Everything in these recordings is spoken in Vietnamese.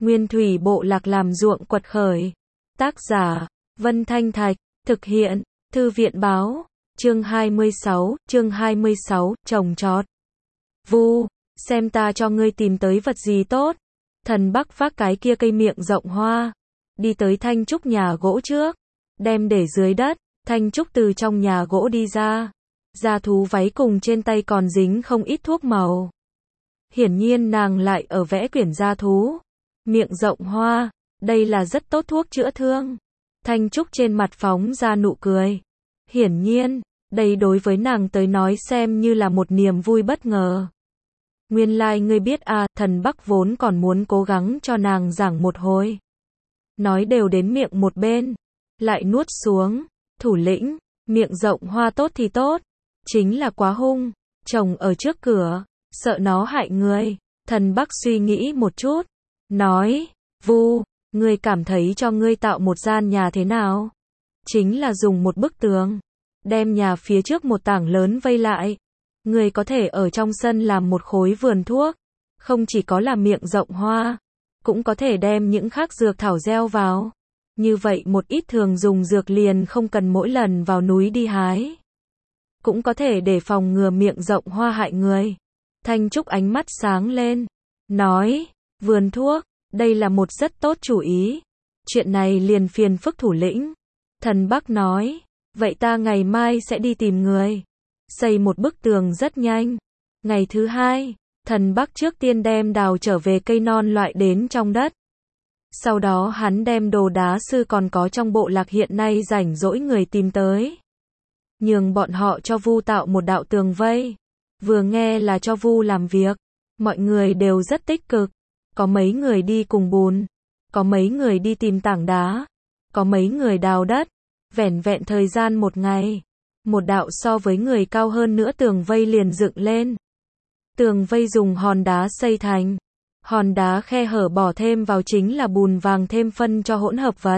Nguyên thủy bộ lạc làm ruộng quật khởi. Tác giả, Vân Thanh Thạch, thực hiện, Thư viện báo, chương 26, trồng trọt. Vu, xem ta cho ngươi tìm tới vật gì tốt. Thần Bắc vác cái kia cây miệng rộng hoa, đi tới Thanh Trúc nhà gỗ trước, đem để dưới đất. Thanh Trúc từ trong nhà gỗ đi ra, da thú váy cùng trên tay còn dính không ít thuốc màu. Hiển nhiên nàng lại ở vẽ quyển da thú. Miệng rộng hoa, đây là rất tốt thuốc chữa thương. Thanh Trúc trên mặt phóng ra nụ cười. Hiển nhiên, đây đối với nàng tới nói xem như là một niềm vui bất ngờ. Nguyên lai ngươi biết à, Thần Bắc vốn còn muốn cố gắng cho nàng giảng một hồi. Nói đều đến miệng một bên, lại nuốt xuống. Thủ lĩnh, miệng rộng hoa tốt thì tốt, chính là quá hung, trồng ở trước cửa, sợ nó hại người. Thần Bắc suy nghĩ một chút, nói, Vu, ngươi cảm thấy cho ngươi tạo một gian nhà thế nào? Chính là dùng một bức tường, đem nhà phía trước một tảng lớn vây lại. Ngươi có thể ở trong sân làm một khối vườn thuốc, không chỉ có là miệng rộng hoa, cũng có thể đem những khác dược thảo gieo vào. Như vậy một ít thường dùng dược liền không cần mỗi lần vào núi đi hái. Cũng có thể để phòng ngừa miệng rộng hoa hại người. Thanh Trúc ánh mắt sáng lên, nói, vườn thuốc, đây là một rất tốt chủ ý. Chuyện này liền phiền phức thủ lĩnh. Thần Bắc nói, vậy ta ngày mai sẽ đi tìm người. Xây một bức tường rất nhanh. Ngày thứ hai, Thần Bắc trước tiên đem đào trở về cây non loại đến trong đất. Sau đó hắn đem đồ đá sư còn có trong bộ lạc hiện nay rảnh rỗi người tìm tới. Nhường bọn họ cho Vu tạo một đạo tường vây. Vừa nghe là cho Vu làm việc, mọi người đều rất tích cực. Có mấy người đi cùng bùn, có mấy người đi tìm tảng đá, có mấy người đào đất. Vẻn vẹn thời gian một ngày, một đạo so với người cao hơn nữa tường vây liền dựng lên. Tường vây dùng hòn đá xây thành. Hòn đá khe hở bỏ thêm vào chính là bùn vàng thêm phân cho hỗn hợp vật.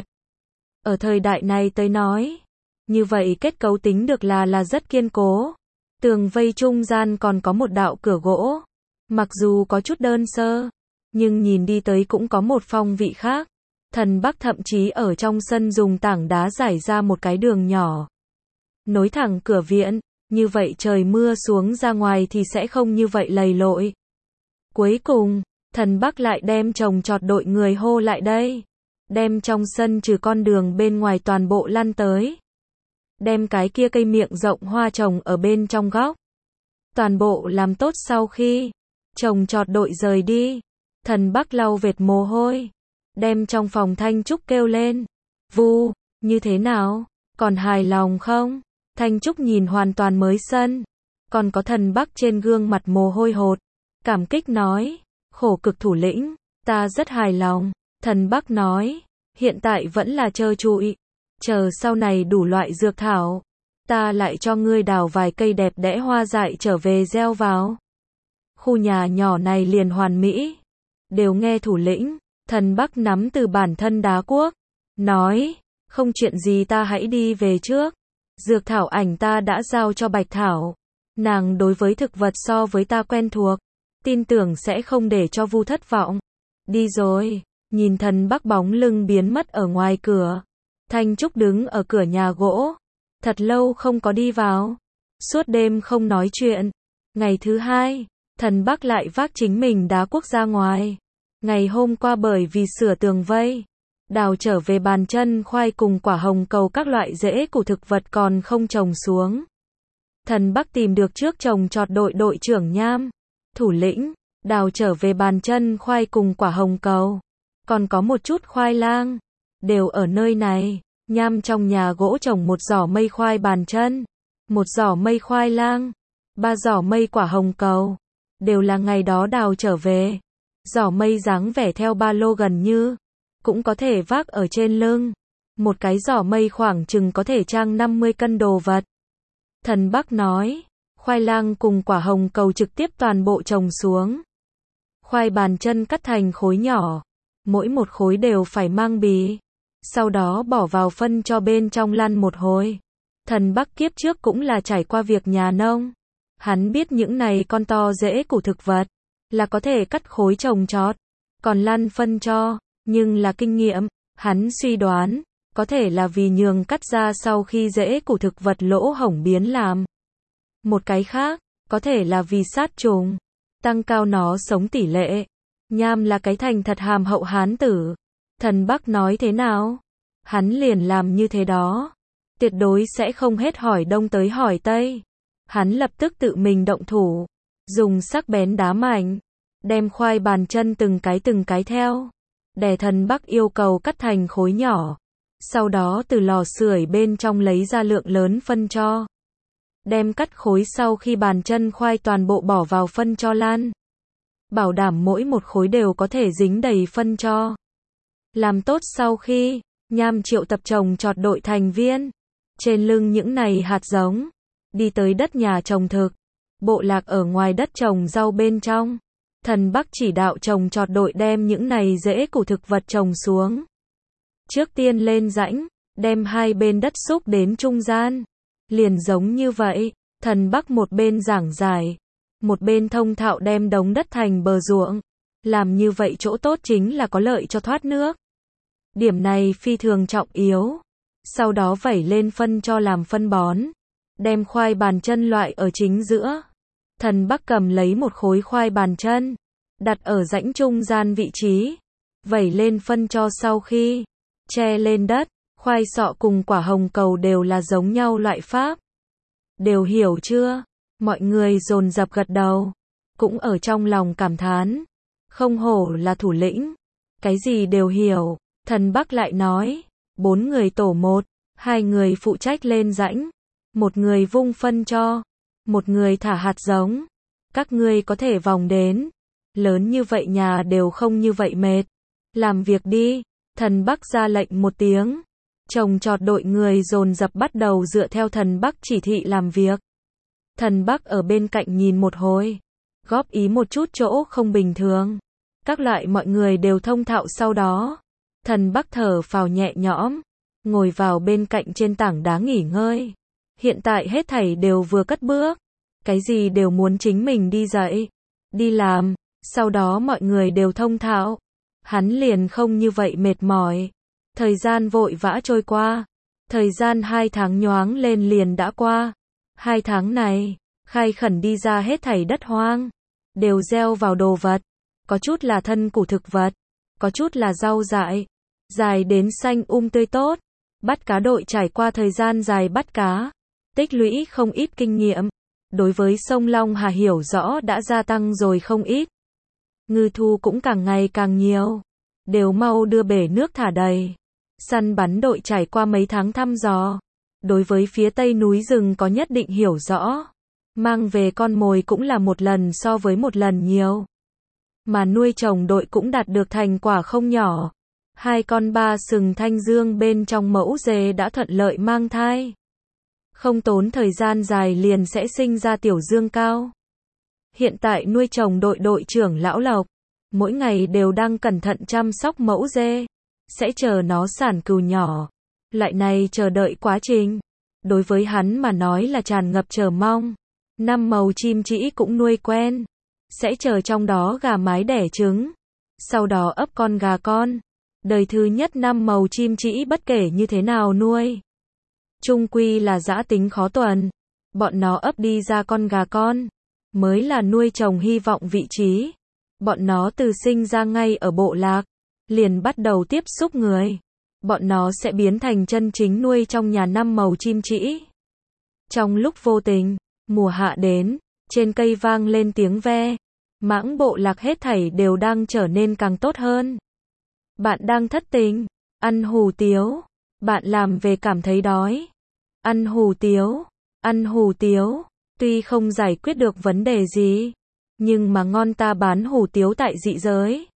Ở thời đại này tới nói, như vậy kết cấu tính được là rất kiên cố. Tường vây trung gian còn có một đạo cửa gỗ. Mặc dù có chút đơn sơ, nhưng nhìn đi tới cũng có một phong vị khác. Thần Bắc thậm chí ở trong sân dùng tảng đá rải ra một cái đường nhỏ, nối thẳng cửa viện, như vậy trời mưa xuống ra ngoài thì sẽ không như vậy lầy lội. Cuối cùng, Thần Bắc lại đem trồng trọt đội người hô lại đây. Đem trong sân trừ con đường bên ngoài toàn bộ lăn tới. Đem cái kia cây miệng rộng hoa trồng ở bên trong góc. Toàn bộ làm tốt sau khi trồng trọt đội rời đi. Thần Bắc lau vệt mồ hôi. Đem trong phòng Thanh Trúc kêu lên. Vu, như thế nào? Còn hài lòng không? Thanh Trúc nhìn hoàn toàn mới sân. Còn có Thần Bắc trên gương mặt mồ hôi hột. Cảm kích nói. Khổ cực thủ lĩnh, ta rất hài lòng. Thần Bắc nói, hiện tại vẫn là trơ trụi. Chờ sau này đủ loại dược thảo, ta lại cho ngươi đào vài cây đẹp đẽ hoa dại trở về gieo vào. Khu nhà nhỏ này liền hoàn mỹ. Đều nghe thủ lĩnh. Thần Bắc nắm từ bản thân đá cuốc, nói, không chuyện gì ta hãy đi về trước. Dược thảo ảnh ta đã giao cho Bạch Thảo. Nàng đối với thực vật so với ta quen thuộc. Tin tưởng sẽ không để cho Vu thất vọng. Đi rồi, nhìn Thần Bắc bóng lưng biến mất ở ngoài cửa. Thanh Trúc đứng ở cửa nhà gỗ. Thật lâu không có đi vào. Suốt đêm không nói chuyện. Ngày thứ hai, Thần Bắc lại vác chính mình đá cuốc ra ngoài. Ngày hôm qua bởi vì sửa tường vây, đào trở về bàn chân khoai cùng quả hồng cầu các loại rễ của thực vật còn không trồng xuống. Thần Bắc tìm được trước trồng trọt đội trưởng Nham. Thủ lĩnh, đào trở về bàn chân khoai cùng quả hồng cầu. Còn có một chút khoai lang. Đều ở nơi này. Nham trong nhà gỗ trồng một giỏ mây khoai bàn chân. Một giỏ mây khoai lang. 3 giỏ mây quả hồng cầu. Đều là ngày đó đào trở về. Giỏ mây dáng vẻ theo ba lô gần như. Cũng có thể vác ở trên lưng. Một cái giỏ mây khoảng chừng có thể trang 50 cân đồ vật. Thần Bắc nói. Khoai lang cùng quả hồng cầu trực tiếp toàn bộ trồng xuống. Khoai bàn chân cắt thành khối nhỏ. Mỗi một khối đều phải mang bì. Sau đó bỏ vào phân cho bên trong lăn một hồi. Thần Bắc kiếp trước cũng là trải qua việc nhà nông. Hắn biết những này con to rễ của thực vật là có thể cắt khối trồng trọt. còn lăn phân cho, nhưng là kinh nghiệm, hắn suy đoán, có thể là vì nhường cắt ra sau khi rễ của thực vật lỗ hổng biến làm. Một cái khác, có thể là vì sát trùng, tăng cao nó sống tỷ lệ. Nham là cái thành thật hàm hậu hán tử. Thần Bắc nói thế nào? Hắn liền làm như thế đó. Tuyệt đối sẽ không hết hỏi đông tới hỏi tây. Hắn lập tức tự mình động thủ, dùng sắc bén đá mạnh, đem khoai bàn chân từng cái theo. Để Thần Bắc yêu cầu cắt thành khối nhỏ. Sau đó từ lò sưởi bên trong lấy ra lượng lớn phân cho. Đem cắt khối sau khi bàn chân khoai toàn bộ bỏ vào phân cho lan. Bảo đảm mỗi một khối đều có thể dính đầy phân cho. Làm tốt sau khi, Nham triệu tập trồng trọt đội thành viên. Trên lưng những này hạt giống, đi tới đất nhà trồng thực. Bộ lạc ở ngoài đất trồng rau bên trong. Thần Bắc chỉ đạo trồng trọt đội đem những này rễ của thực vật trồng xuống. Trước tiên lên rãnh, đem hai bên đất xúc đến trung gian. Liền giống như vậy, Thần Bắc một bên giảng giải, một bên thông thạo đem đống đất thành bờ ruộng. Làm như vậy chỗ tốt chính là có lợi cho thoát nước. Điểm này phi thường trọng yếu. Sau đó vẩy lên phân cho làm phân bón. Đem khoai bàn chân loại ở chính giữa. Thần Bắc cầm lấy một khối khoai bàn chân, đặt ở rãnh trung gian vị trí. Vẩy lên phân cho sau khi che lên đất. Khoai sọ cùng quả hồng cầu đều là giống nhau loại pháp. Đều hiểu chưa? Mọi người dồn dập gật đầu. Cũng ở trong lòng cảm thán. Không hổ là thủ lĩnh. Cái gì đều hiểu. Thần Bắc lại nói. 4 người tổ một. 2 người phụ trách lên rãnh. 1 người vung phân cho. 1 người thả hạt giống. Các ngươi có thể vòng đến. Lớn như vậy nhà đều không như vậy mệt. Làm việc đi. Thần Bắc ra lệnh một tiếng. Trồng trọt đội người dồn dập bắt đầu dựa theo Thần Bắc chỉ thị làm việc. Thần Bắc ở bên cạnh nhìn một hồi. Góp ý một chút chỗ không bình thường. Các loại mọi người đều thông thạo sau đó. Thần Bắc thở phào nhẹ nhõm. Ngồi vào bên cạnh trên tảng đá nghỉ ngơi. Hiện tại hết thảy đều vừa cất bước. Cái gì đều muốn chính mình đi dậy. Đi làm. Sau đó mọi người đều thông thạo. Hắn liền không như vậy mệt mỏi. Thời gian vội vã trôi qua. Thời gian 2 tháng nhoáng lên liền đã qua. 2 tháng này, khai khẩn đi ra hết thảy đất hoang. Đều gieo vào đồ vật. Có chút là thân củ thực vật. Có chút là rau dại. Dài đến xanh tươi tốt. Bắt cá đội trải qua thời gian dài bắt cá. Tích lũy không ít kinh nghiệm. Đối với sông Long Hà hiểu rõ đã gia tăng rồi không ít. Ngư thu cũng càng ngày càng nhiều. Đều mau đưa bể nước thả đầy. Săn bắn đội trải qua mấy tháng thăm dò. Đối với phía tây núi rừng có nhất định hiểu rõ. Mang về con mồi cũng là một lần so với một lần nhiều. Mà nuôi trồng đội cũng đạt được thành quả không nhỏ. 2 con ba sừng thanh dương bên trong mẫu dê đã thuận lợi mang thai. Không tốn thời gian dài liền sẽ sinh ra tiểu dương cao. Hiện tại nuôi trồng đội đội trưởng Lão Lộc. Mỗi ngày đều đang cẩn thận chăm sóc mẫu dê. Sẽ chờ nó sản cừu nhỏ. Loại này chờ đợi quá trình. Đối với hắn mà nói là tràn ngập chờ mong. 5 màu chim trĩ cũng nuôi quen. Sẽ chờ trong đó gà mái đẻ trứng. Sau đó ấp con gà con. Đời thứ nhất 5 màu chim trĩ bất kể như thế nào nuôi. Chung quy là dã tính khó tuần. Bọn nó ấp đi ra con gà con. Mới là nuôi trồng hy vọng vị trí. Bọn nó từ sinh ra ngay ở bộ lạc. Liền bắt đầu tiếp xúc người. Bọn nó sẽ biến thành chân chính nuôi trong nhà 5 màu chim trĩ. Trong lúc vô tình, mùa hạ đến, trên cây vang lên tiếng ve. Mãng bộ lạc hết thảy đều đang trở nên càng tốt hơn. Bạn đang thất tình, ăn hủ tiếu. Bạn làm về cảm thấy đói. Ăn hủ tiếu, ăn hủ tiếu. Tuy không giải quyết được vấn đề gì, nhưng mà ngon ta bán hủ tiếu tại dị giới.